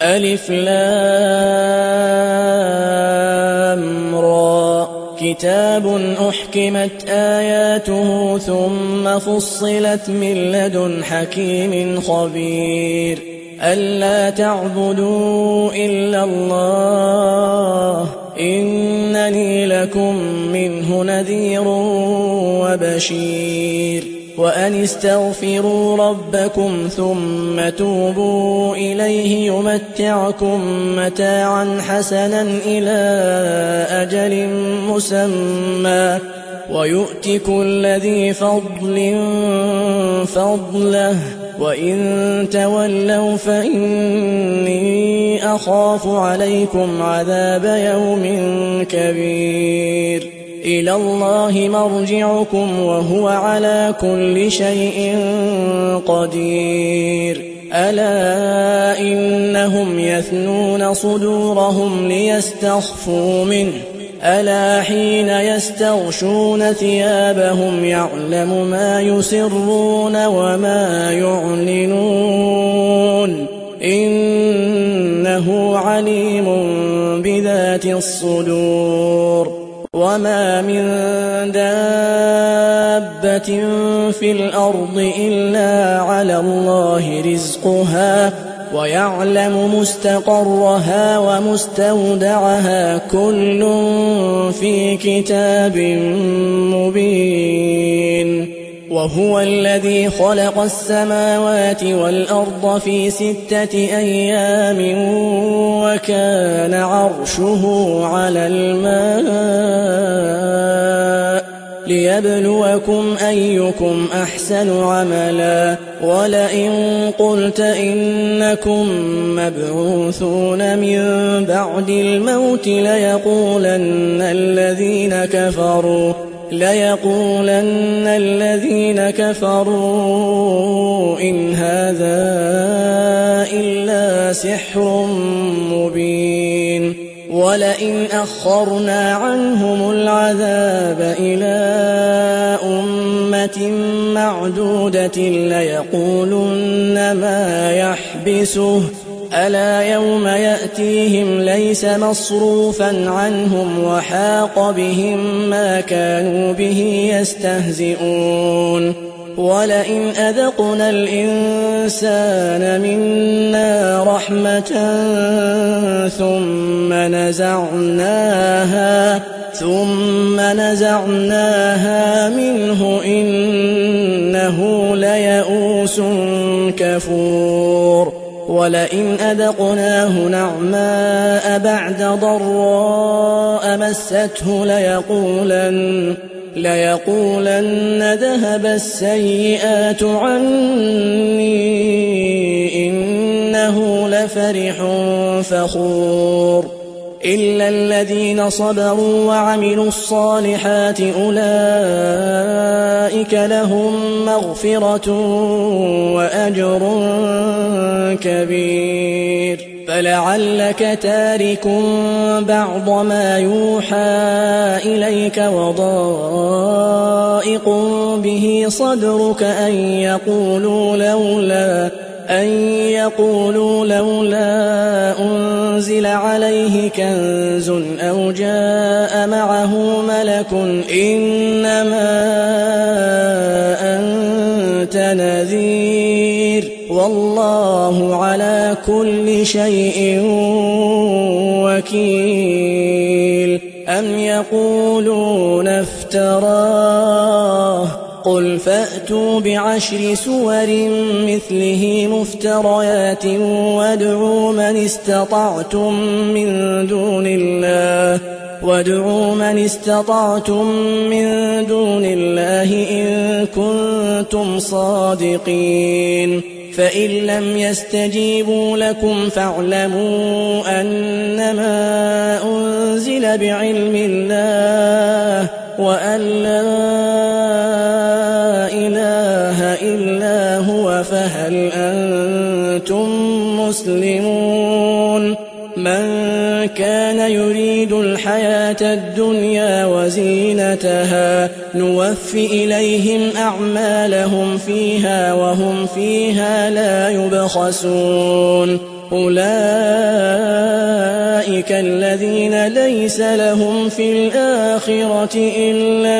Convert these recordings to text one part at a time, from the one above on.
ألف لام را كتاب أحكمت آياته ثم فصلت من لدن حكيم خبير ألا تعبدوا إلا الله إنني لكم منه نذير وبشير وأن استغفروا ربكم ثم توبوا إليه يمتعكم متاعا حسنا إلى أجل مسمى ويؤت كل ذي فضل فضله وإن تولوا فإني أخاف عليكم عذاب يوم كبير إلى الله مرجعكم وهو على كل شيء قدير ألا إنهم يثنون صدورهم ليستخفوا منه ألا حين يستغشون ثيابهم يعلم ما يسرون وما يعلنون إنه عليم بذات الصدور وما من دابة في الأرض إلا على الله رزقها ويعلم مستقرها ومستودعها كل في كتاب مبين وهو الذي خلق السماوات والأرض في 6 أيام وكان عرشه على الماء ليبلوكم أيكم أحسن عملا ولئن قلت إنكم مبعوثون من بعد الموت ليقولن الذين كفروا إن هذا إلا سحر مبين ولئن أخرنا عنهم العذاب إلى أمة معدودة ليقولن ما يحبسه ألا يوم يأتيهم ليس مصروفا عنهم وحاق بهم ما كانوا به يستهزئون ولئن أذقنا الإنسان منا رحمة ثم نزعناها منه إنه ليئوس كفور ولئن أذقناه نعماء بعد ضراء مسته ليقولن ذهب السيئات عني إنه لفرح فخور إلا الذين صبروا وعملوا الصالحات أولئك لهم مغفرة وأجر كبير فلعلك تارك بعض ما يوحى إليك وضائق به صدرك أن يقولوا لولا أنزل عليه كنز أو جاء معه ملك إنما أنت نذير والله على كل شيء وكيل أم يقولون افتراه قل فأتوا بعشر سور مثله مفتريات وادعوا من استطعتم من دون الله إن كنتم صادقين فإن لم يستجيبوا لكم فاعلموا أنما أنزل بعلم الله وأن لا إله إلا هو فهل أنتم مسلمون من كان يريد الحياة الدنيا وزينتها نوفي إليهم أعمالهم فيها وهم فيها لا يبخسون أولئك الذين ليس لهم في الآخرة إلا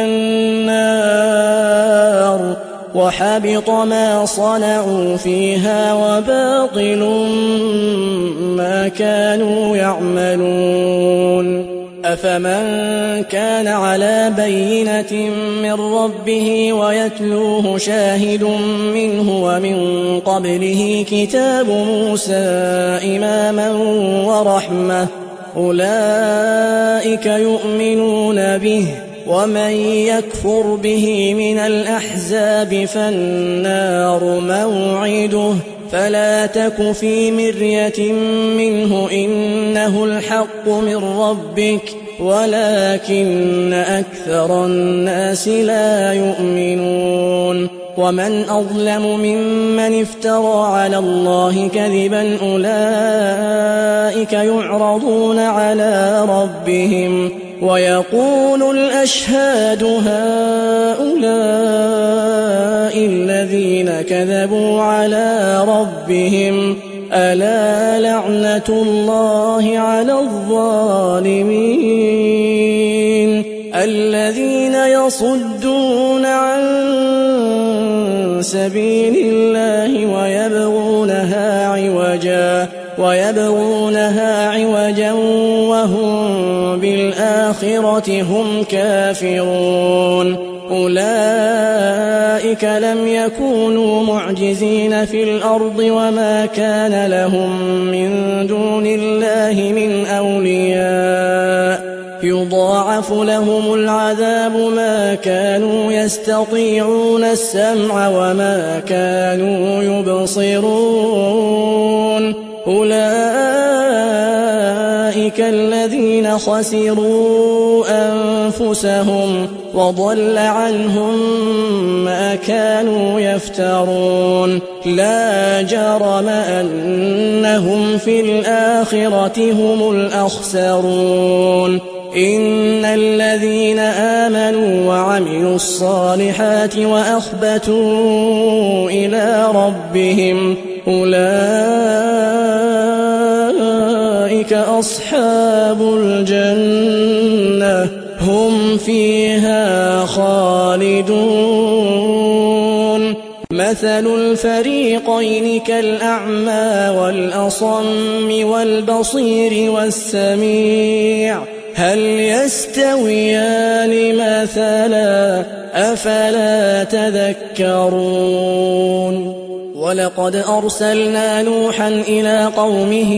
النار وحبط ما صنعوا فيها وباطل ما كانوا يعملون أفمن كان على بينة من ربه ويتلوه شاهد منه ومن قبله كتاب موسى إماما ورحمة أولئك يؤمنون به ومن يكفر به من الأحزاب فالنار موعده فلا تك في مرية منه إنه الحق من ربك ولكن أكثر الناس لا يؤمنون ومن أظلم ممن افترى على الله كذبا أولئك يعرضون على ربهم ويقول الأشهاد هؤلاء الذين كذبوا على ربهم ألا لعنة الله على الظالمين الذين يصدون عن سبيل الله ويبغونها عوجا وهم بالآخرة هم كافرون أولئك لم يكونوا معجزين في الأرض وما كان لهم من دون الله من أولياء يضاعف لهم العذاب ما كانوا يستطيعون السمع وما كانوا يبصرون أولئك الذين خسروا أنفسهم وضل عنهم ما كانوا يفترون لا جرم أنهم في الآخرة هم الأخسرون إن الذين آمنوا وعملوا الصالحات وأخبتوا إلى ربهم أولئك أصحاب الجنة هم فيها خالدون مثل الفريقين كالأعمى والأصم والبصير والسميع هل يستويان مثلا أفلا تذكرون ولقد أرسلنا نوحا إلى قومه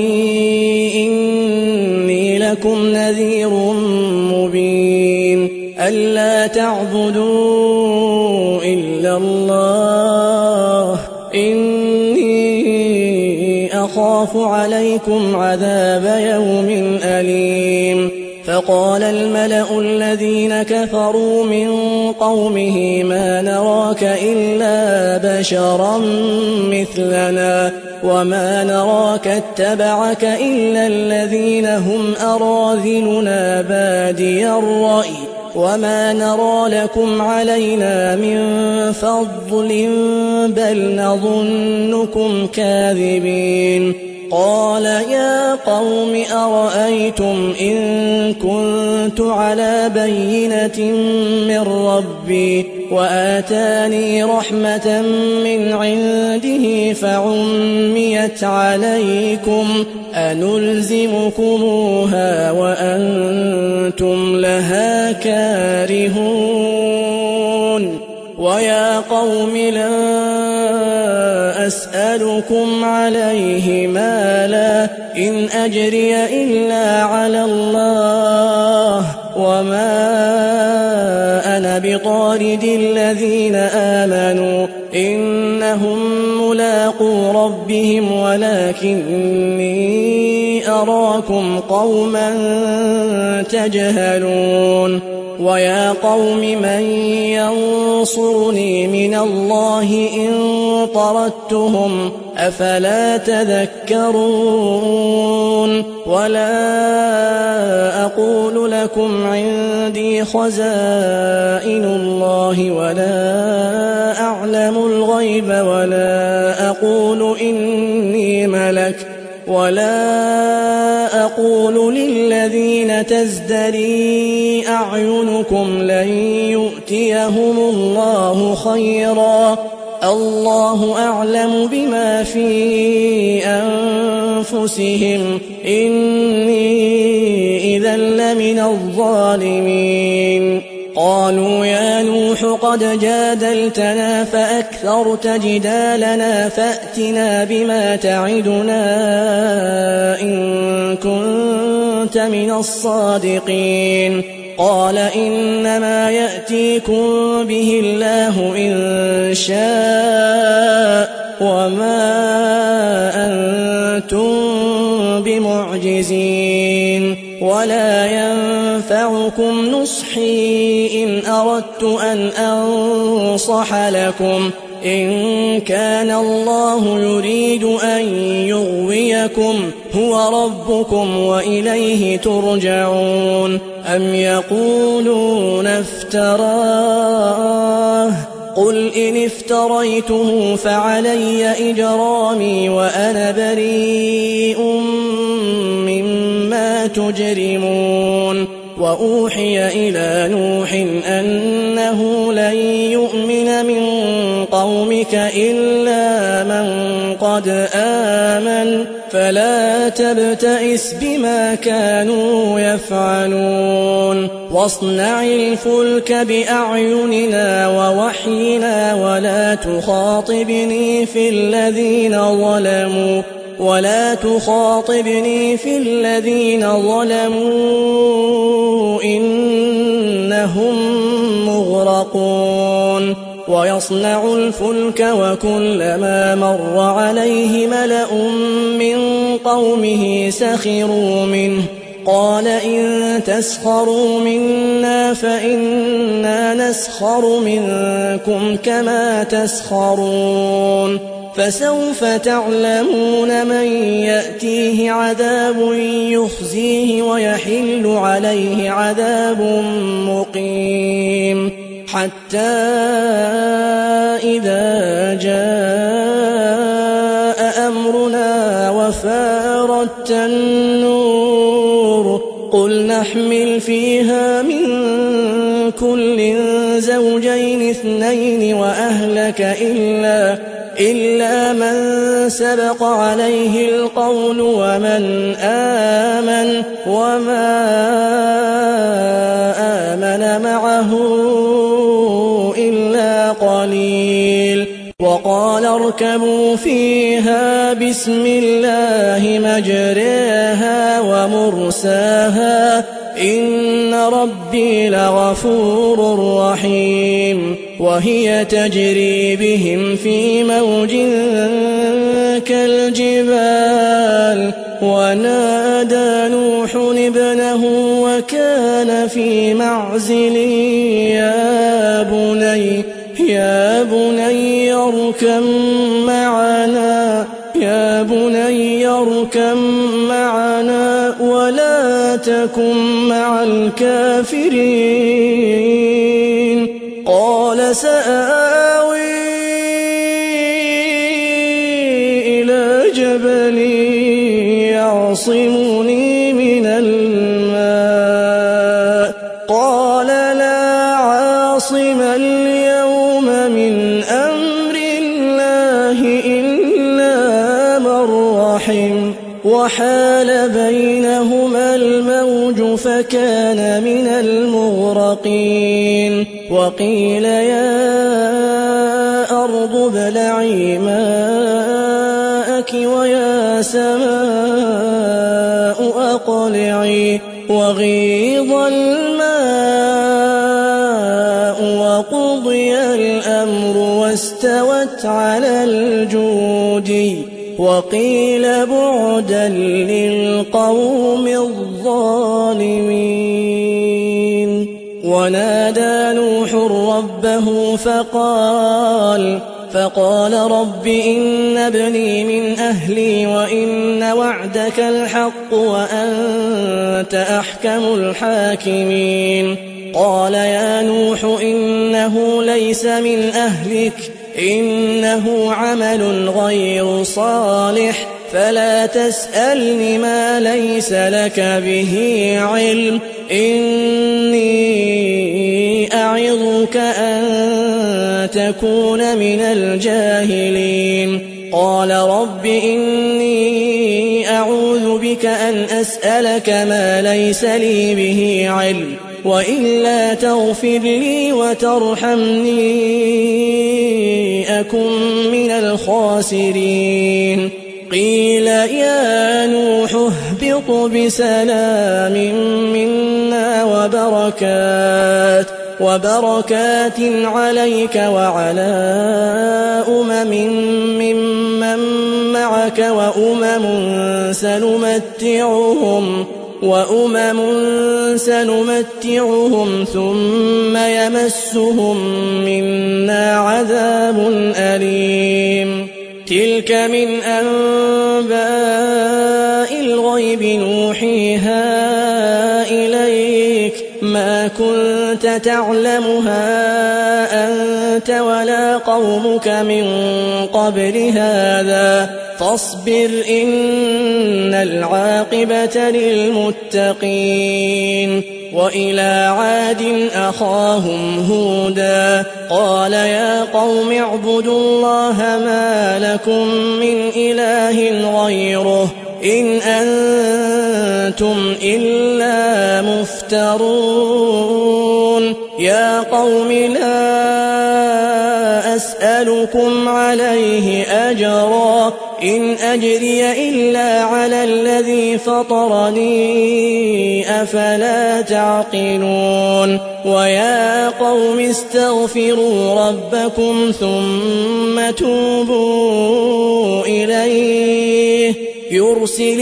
إني لكم نذير مبين ألا تعبدوا إلا الله إني أخاف عليكم عذاب يوم أليم فقال الملأ الذين كفروا من قومه ما نراك إلا بشرا مثلنا وما نراك اتبعك إلا الذين هم أراذلنا بادي الرأي وما نرى لكم علينا من فضل بل نظنكم كاذبين قال يا قوم أرأيتم إن كنت على بينة من ربي وآتاني رحمة من عنده فعميت عليكم أنلزمكموها وأنتم لها كارهون ويا قوم لا أسألكم عليه مالا إن أجري إلا على الله وما أنا بطارد الذين آمنوا إنهم ملاقو ربهم ولكني أراكم قوما تجهلون ويا قوم من ينصرني من الله إن طردتهم أفلا تذكرون ولا أقول لكم عندي خزائن الله ولا أعلم الغيب ولا أقول إني ملك ولا أقول للذين تزدري أعينكم لن يؤتيهم الله خيرا، الله أعلم بما في أنفسهم، إني إذا لمن الظالمين. قالوا يا نوح قد جادلتنا فأكثرت جدالنا، فأتنا بما تعدنا إن كنت من الصادقين. قال إنما يأتيكم به الله إن شاء، وما أنتم بمعجزين، ولا ينفعكم نصحي إن أردت أن أنصح لكم، إن كان الله يريد أن يغويكم هو ربكم وإليه ترجعون. أم يقولون افتراه، قل إن افتريته فعلي إجرامي وأنا بريء مما تجرمون. وأوحي إلى نوح أنه لن يؤمن من قومك إلا من قد آمن، فلا تبتئس بما كانوا يفعلون. واصنع الفلك بأعيننا ووحينا ولا تخاطبني في الذين ظلموا إنهم مغرقون. ويصنع الفلك وكلما مر عليه ملأ من قومه سخروا منه، قال إن تسخروا منا فإنا نسخر منكم كما تسخرون. فسوف تعلمون من يأتيه عذاب يخزيه ويحل عليه عذاب مقيم. حتى إذا جاء أمرنا وفارت النور قل نحمل فيها من كل زوجين اثنين وأهلك إلا من سبق عليه القول ومن آمن وما آمن معه إلا قليل. وقال اركبوا فيها بسم الله مجريها ومرساها إن ربي لغفور رحيم. وهي تجري بهم في موج كالجبال ونادى نوح ابنه وكان في معزل يا بني اركب معنا ولا تكن مع الكافرين. قال سآوي إلى جبل يعصمني من الماء قال لا عاصم اليوم من أمر الله إلا من رحم. وحال بينهما الموج فكان من المغرقين. وقيل يا أرض ابلعي ماءك ويا سماء أقلعي وغيض الماء وقضي الأمر واستوت على الجودي وقيل بعدا للقوم الظالمين. ونادى نوح ربه فقال رب إن ابني من أهلي وإن وعدك الحق وأنت أحكم الحاكمين. قال يا نوح إنه ليس من أهلك إنه عمل غير صالح فلا تسألني ما ليس لك به علم إني أعظك أن تكون من الجاهلين قال رب إني أعوذ بك أن أسألك ما ليس لي به علم وإلا تغفر لي وترحمني أكن من الخاسرين قيل يا نوح اهبط بسلام منا وبركات عليك وعلى ممن معك وأمم سنمتعهم ثم يمسهم منا عذاب أليم تلك من أنباء الغيب نوحيها إليك ما كنت تعلمها أنت ولا قومك من قبل هذا فاصبر إن العاقبة للمتقين وإلى عاد أخاهم هودا قال يا قوم اعبدوا الله ما لكم من إله غيره إن أنتم إلا مفترون يا قوم لا أسألكم عليه أجرا إن أجري إلا على الذي فطرني أفلا تعقلون ويا قوم استغفروا ربكم ثم توبوا إليه يرسل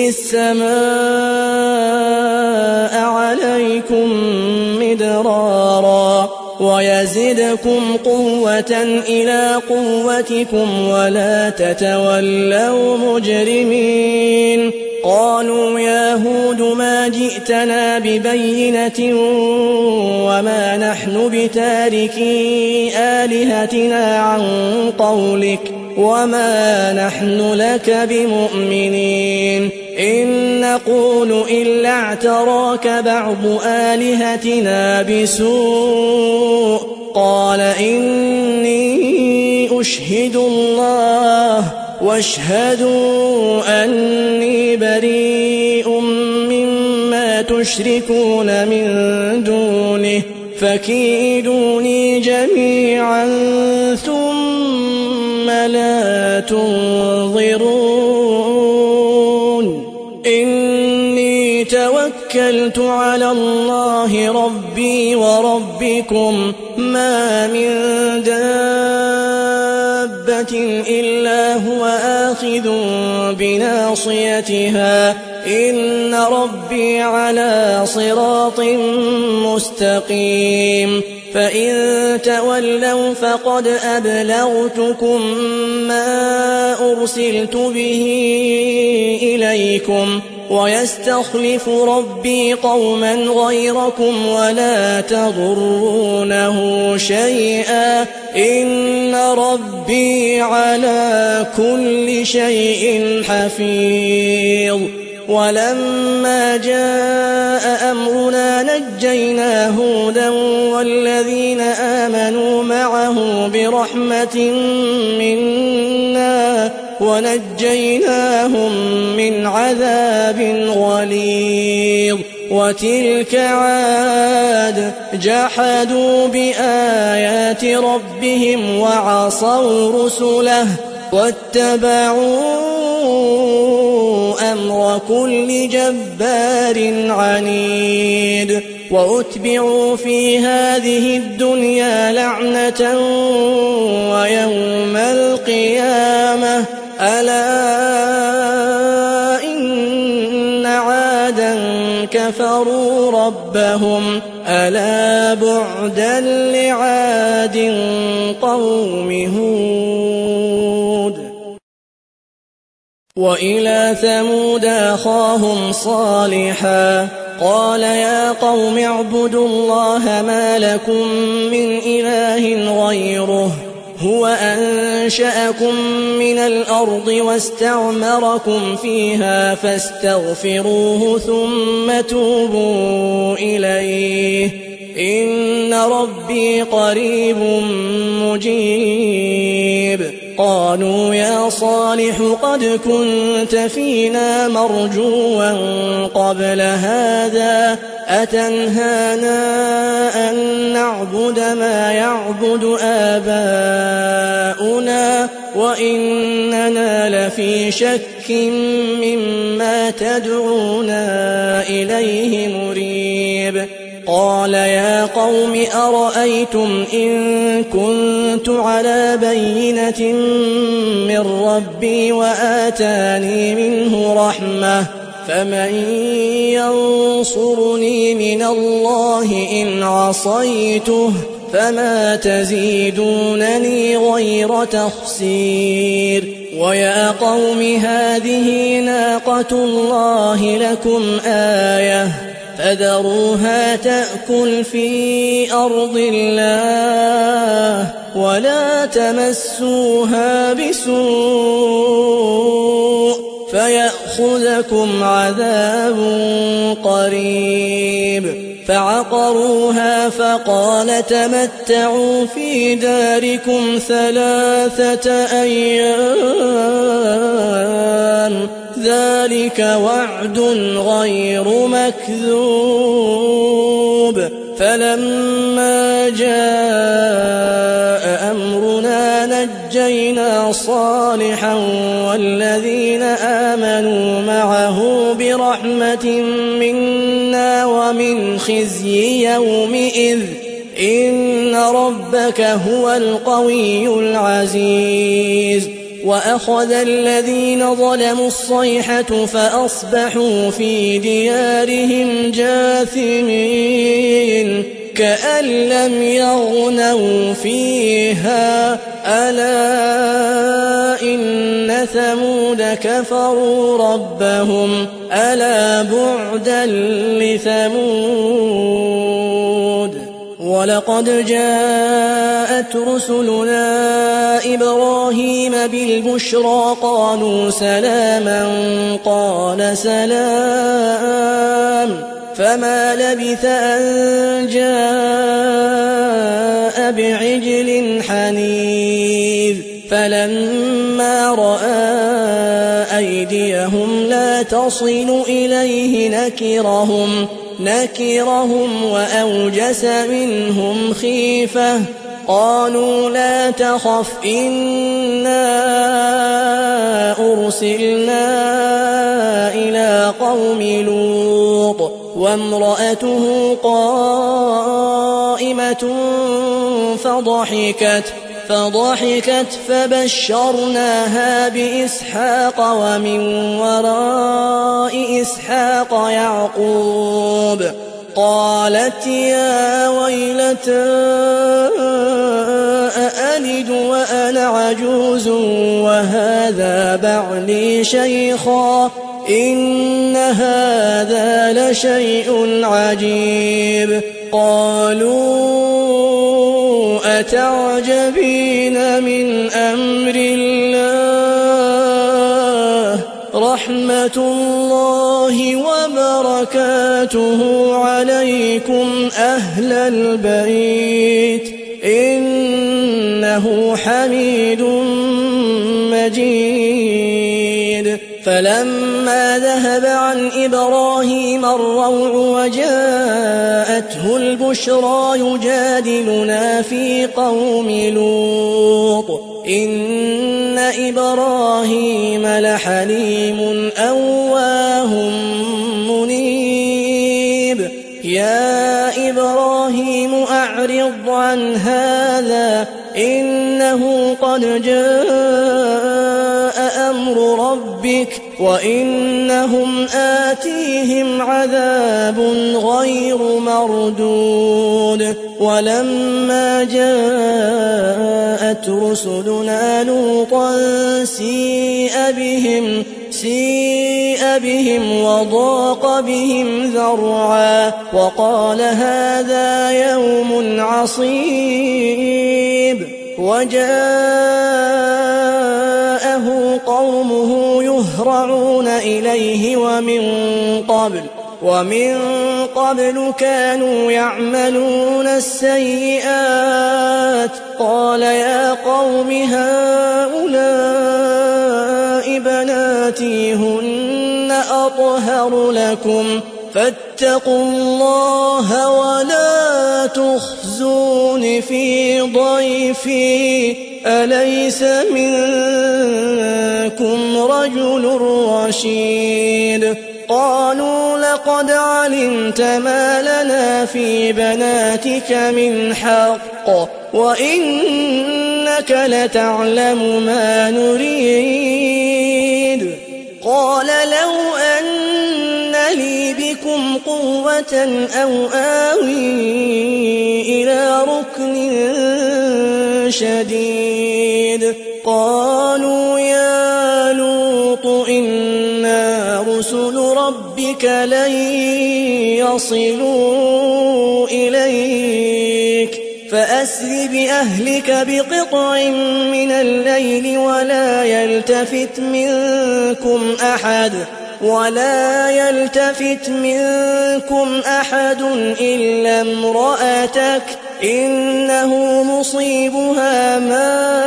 السماء عليكم مدرارا ويزدكم قوة إلى قوتكم ولا تتولوا مجرمين قالوا يا هود ما جئتنا ببينة وما نحن بتاركي آلهتنا عن قولك وما نحن لك بمؤمنين إن نقول إلا اعتراك بعض آلهتنا بسوء قال إني أشهد الله واشهدوا أني بريء مما تشركون من دونه فكيدوني جميعا ثم لا تنظرون إني توكلت على الله ربي وربكم ما من دابة إلا هو آخذ بناصيتها إن ربي على صراط مستقيم فإن تولوا فقد أبلغتكم ما أرسلت به إليكم ويستخلف ربي قوما غيركم ولا تضرونه شيئا إن ربي على كل شيء حفيظ ولما جاء أمرنا نجينا هودا والذين آمنوا معه برحمة منا ونجيناهم من عذاب غليظ وتلك عاد جحدوا بآيات ربهم وعصوا رسله واتبعوا أمر كل جبار عنيد وأتبعوا في هذه الدنيا لعنة ويوم القيامة ألا إن عادا كفروا ربهم ألا بعدا لعاد قوم هود وإلى ثمود أخاهم صالحا قال يا قوم اعبدوا الله ما لكم من إله غيره هو أنشأكم من الأرض واستعمركم فيها فاستغفروه ثم توبوا إليه إن ربي قريب مجيب. قالوا يا صالح قد كنت فينا مرجوا قبل هذا أتنهانا أن نعبد ما يعبد آباؤنا وإننا لفي شك مما تدعونا إليه مريب. قال يا قوم أرأيتم إن كنت على بينة من ربي وآتاني منه رحمة فمن ينصرني من الله إن عصيته فما تزيدونني غير تخسير. ويا قوم هذه ناقة الله لكم آية فذروها تأكل في أرض الله ولا تمسوها بسوء فيأخذكم عذاب قريب. فعقروها فقال تمتعوا في داركم 3 أيام ذلك وعد غير مكذوب. فلما جاء أمرنا نجينا صالحا والذين آمنوا معه برحمة منا ومن خزي يومئذ إن ربك هو القوي العزيز. وأخذ الذين ظلموا الصيحة فأصبحوا في ديارهم جاثمين كأن لم يغنوا فيها ألا إن ثمود كفروا ربهم ألا بعدا لثمود. ولقد جاءت رسلنا إبراهيم بالبشرى قالوا سلاما قال سلام فما لبث أن جاء بعجل حنيذ. فلما رأى أيديهم لا تصل إليه نكرهم وأوجس منهم خيفة قالوا لا تخف إنا أرسلنا إلى قوم لوط وامرأته قائمة فضحكت فبشرناها بإسحاق ومن وراء إسحاق يعقوب. قالت يا ويلتى أألد وأنا عجوز وهذا بعلي شيخا إن هذا لشيء عجيب. قالوا أتعجبين من أمر الله رحمة الله وبركاته عليكم أهل البيت إنه حميد مجيد. فلما ذهب عن إبراهيم الروع وجاءته البشرى يجادلنا في قوم لوط إن إبراهيم لحليم أواه منيب. يا إبراهيم أعرض عن هذا إنه قد جاء أمر ربك وإنهم آتيهم عذاب غير مردود. ولما جاءت رسلنا لوطا سيء بهم وضاق بهم ذرعا وقال هذا يوم عصيب وجاءه قومه يهرعون إليه ومن قبل كانوا يعملون السيئات. قال يا قوم هؤلاء بناتي هن أطهر لكم فاتقوا الله ولا تخزون في ضيفي أليس منكم رجل رشيد. قالوا لقد علمت ما لنا في بناتك من حق وإنك لتعلم ما نريد. قال لو أن لي بكم قوة أو آوي إلى ركن شديد. قالوا يا لوط إنا رسل ربك لن يصلوا إليك فأسر بأهلك بقطع من الليل ولا يلتفت منكم أحد إلا امرأتك إنه مصيبها ما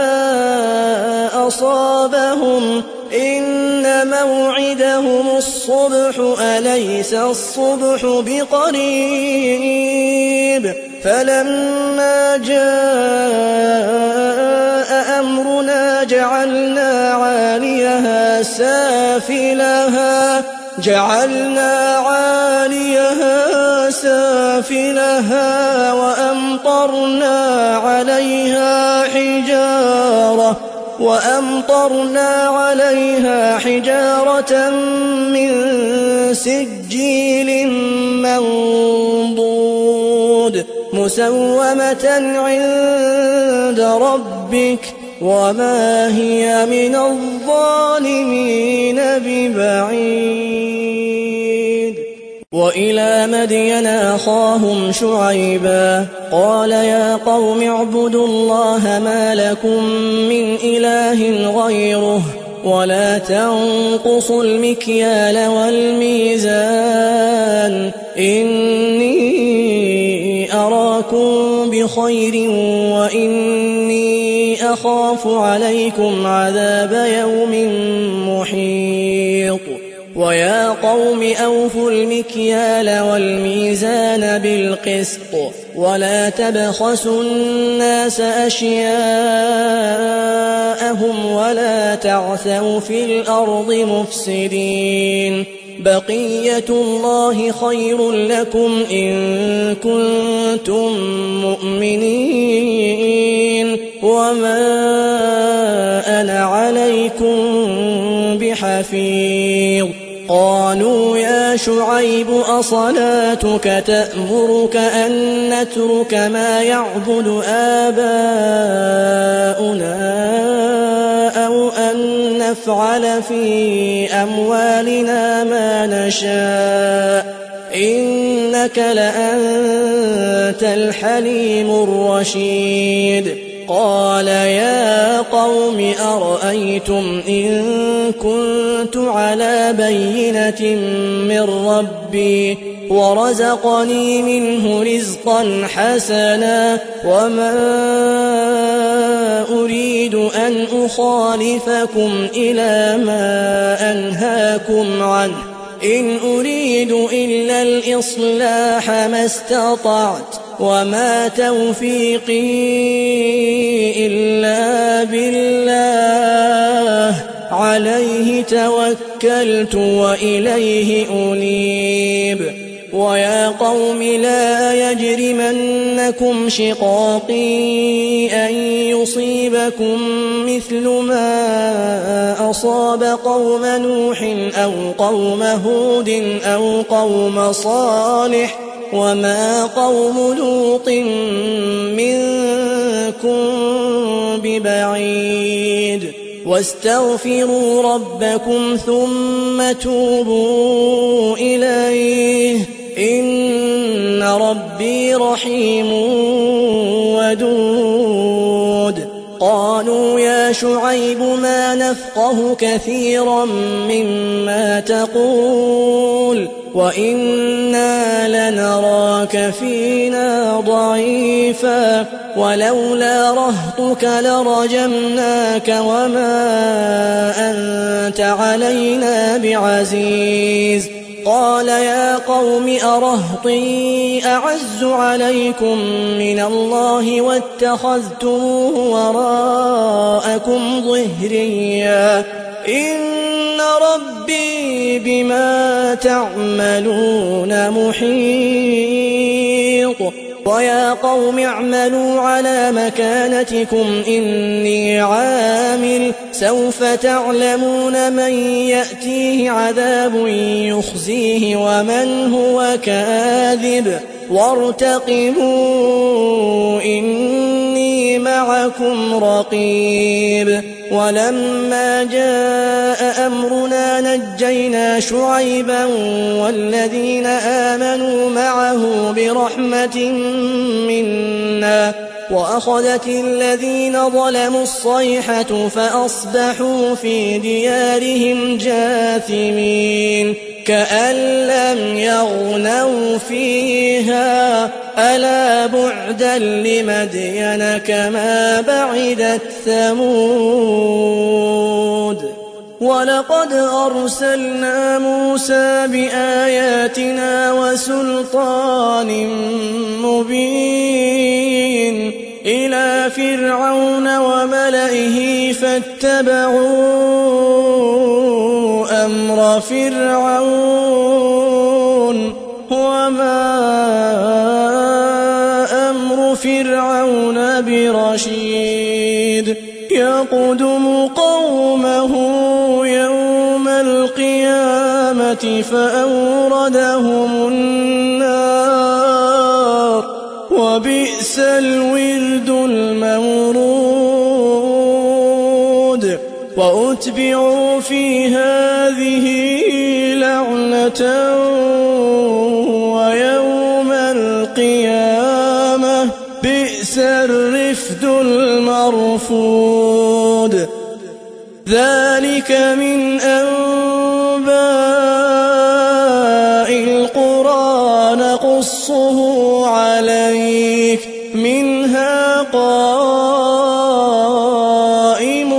أصابهم إن موعدهم الصبح أليس الصبح بقريب. فلما جاء أمرنا جعلنا عاليها سافلها وأمطرنا عليها حجارة من سجيل منضود مسومة عند ربك وما هي من الظالمين ببعيد. وإلى مدين أخاهم شعيبا قال يا قوم اعبدوا الله ما لكم من إله غيره ولا تنقصوا المكيال والميزان إني أراكم بخير وإني أخاف عليكم عذاب يوم محيط. ويا قوم أوفوا المكيال والميزان بالقسط ولا تبخسوا الناس أشياءهم ولا تعثوا في الأرض مفسدين. بقية الله خير لكم إن كنتم مؤمنين وما أنا عليكم بحفيظ. قالوا يا شعيب أصلاتك تأمرك أن نترك ما يعبد آباؤنا أو أن نفعل في أموالنا ما نشاء إنك لأنت الحليم الرشيد. قال يا قوم أرأيتم إن كنت على بينة من ربي ورزقني منه رزقا حسنا وما أريد أن أخالفكم إلى ما أنهاكم عنه إن أريد إلا الإصلاح ما استطعت وما توفيقي إلا بالله عليه توكلت وإليه أنيب. ويا قوم لا يجرمنكم شقاقي أن يصيبكم مثل ما أصاب قوم نوح أو قوم هود أو قوم صالح وما قوم لوط منكم ببعيد. واستغفروا ربكم ثم توبوا إليه إن ربي رحيم ودود. يا شعيب ما نفقه كثيرا مما تقول وإنا لنراك فينا ضعيفا ولولا رهطك لرجمناك وما أنت علينا بعزيز قال يا قوم أرهطي أعز عليكم من الله واتخذتموه وراءكم ظهريا إن ربي بما تعملون محيط ويا قوم اعملوا على مكانتكم إني عامل سوف تعلمون من يأتيه عذاب يخزيه ومن هو كاذب وارتقبوا إني معكم رقيب ولما جاء أمرنا نجينا شعيبا والذين آمنوا معه برحمة منا وأخذت الذين ظلموا الصيحة فأصبحوا في ديارهم جاثمين كأن لم يغنوا فيها ألا بعدا لمدين كما بعدت ثمود ولقد أرسلنا موسى بآياتنا وسلطان مبين إلى فرعون وملئه فاتبعوا أمر فرعون وما أمر فرعون برشيد يقدم قومه يوم القيامة فأوردهم النار وبئس الورد المورود وأتبعوا في هذه لعنة ويوم القيامة بئس الرفد المرفود ذلك من أنباء القرى نقصه عليك منها قائم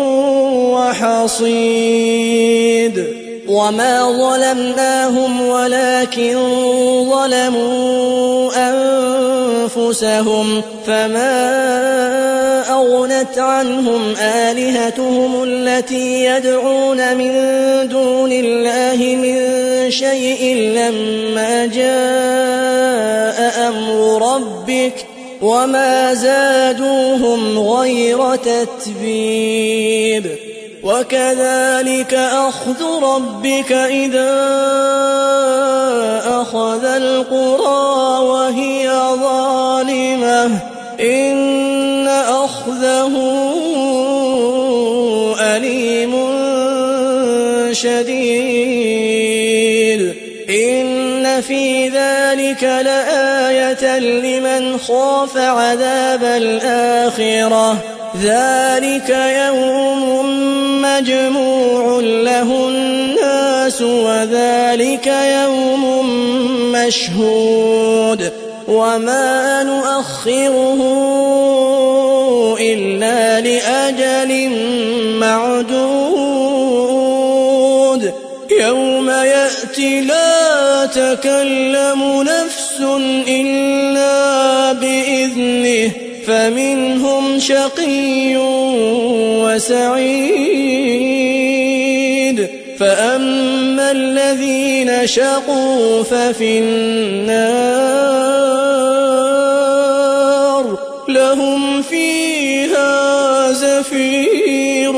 وحصيد وما ظلمناهم ولكن ظلموا أنفسهم فما أغنت عنهم آلهتهم التي يدعون من دون الله من شيء لما جاء أمر ربك وما زادوهم غير تتبيب وكذلك أخذ ربك إذا أخذ القرى وهي ظالمة إن أخذه أليم شديد إن في ذلك لآية لمن خاف عذاب الآخرة ذلك يوم مجموع له الناس وذلك يوم مشهود وما نؤخره إلا لأجل معدود يوم يأتي لا تكلم نفس إلا بإذنه فمنهم شقي وسعيد فأما الذين شقوا ففي النار لهم فيها زفير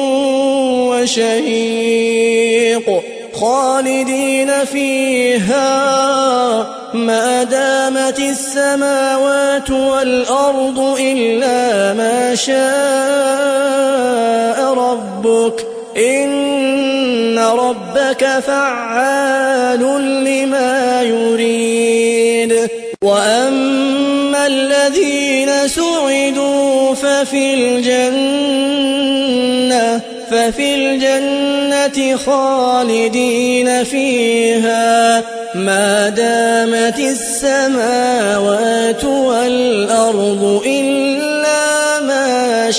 وشهيق خالدين فيها ما دامت السماوات والأرض إلا ما شاء ربك إن ربك فعال لما يريد وأما الذين سعدوا ففي الجنة ففي الجنة خالدين فيها ما دامت السماوات والأرض إلا ما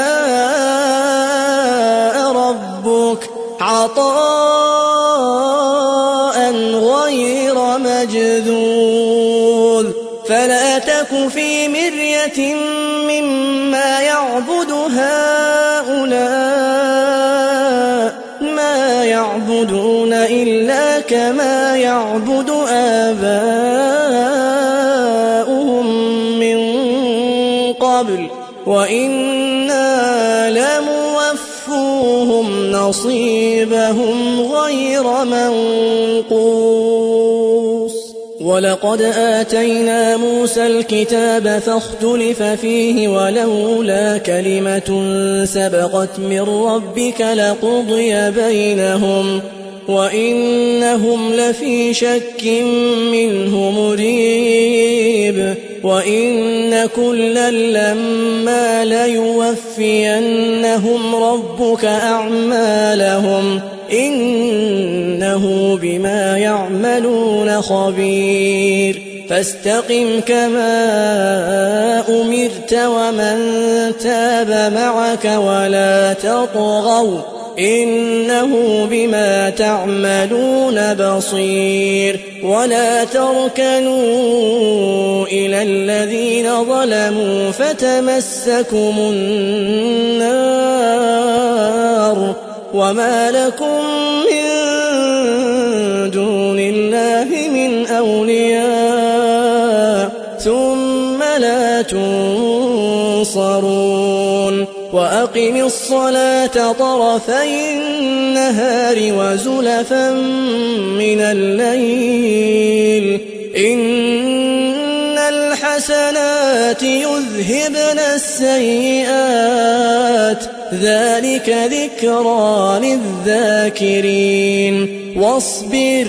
شاء ربك عطاء غير مجذوذ فلا تك في مرية مما يعبد هؤلاء ما يعبدون إلا كما يعبد آباؤهم من قبل وإنا لموفوهم نصيبهم غير منقوص ولقد آتينا موسى الكتاب فاختلف فيه ولولا كلمة سبقت من ربك لقضي بينهم وإنهم لفي شك منه مريب وإن كلا لما ليوفينهم ربك أعمالهم إنه بما يعملون خبير فاستقم كما أمرت ومن تاب معك ولا تطغوا إنه بما تعملون بصير ولا تركنوا إلى الذين ظلموا فتمسكم النار وما لكم من دون الله من أولياء ثم لا تنصرون وأقم الصلاة طرفي النهار وزلفا من الليل إن الحسنات يذهبن السيئات ذلك ذكرى للذاكرين واصبر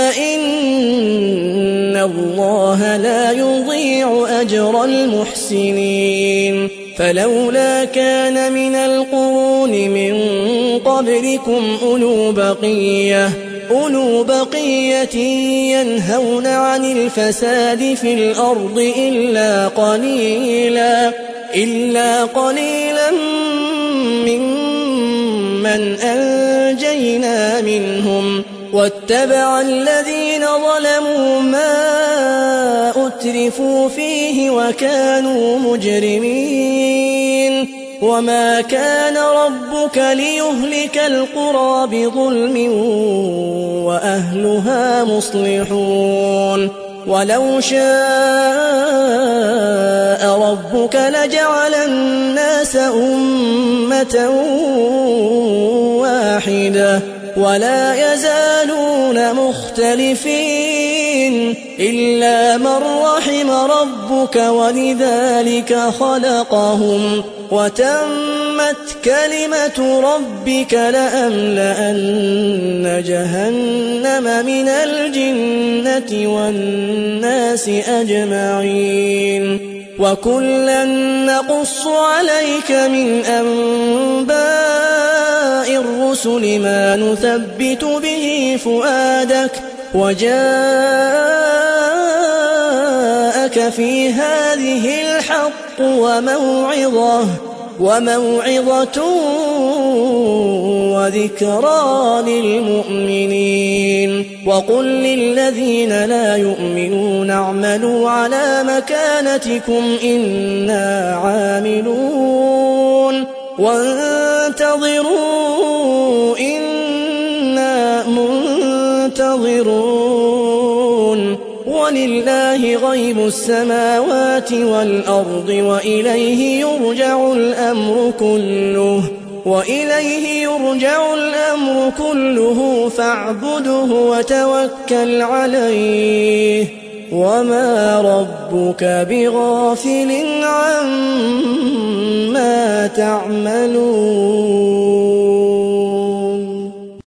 فإن الله لا يضيع أجر المحسنين فلولا كان من القرون من قبلكم أولو بقية ينهون عن الفساد في الأرض إلا قليلا ممن أنجينا منهم واتبع الذين ظلموا ما أترفوا فيه وكانوا مجرمين وما كان ربك ليهلك القرى بظلم وأهلها مصلحون ولو شاء ربك لجعل الناس أمة واحدة ولا يزالون مختلفين إلا من رحم ربك ولذلك خلقهم وتمت كلمة ربك لأملأن جهنم من الجنة والناس أجمعين وكلا نقص عليك من أنباء الرسل ما نثبت به فؤادك وجاءك في هذه الحق وموعظة وذكرى للمؤمنين وقل للذين لا يؤمنون اعملوا على مكانتكم إنا عاملون وانتظروا إنا منتظرون ولله غيب السماوات والأرض وإليه يرجع الأمر كله فاعبده وتوكل عليه وما ربك بغافل عما تعملون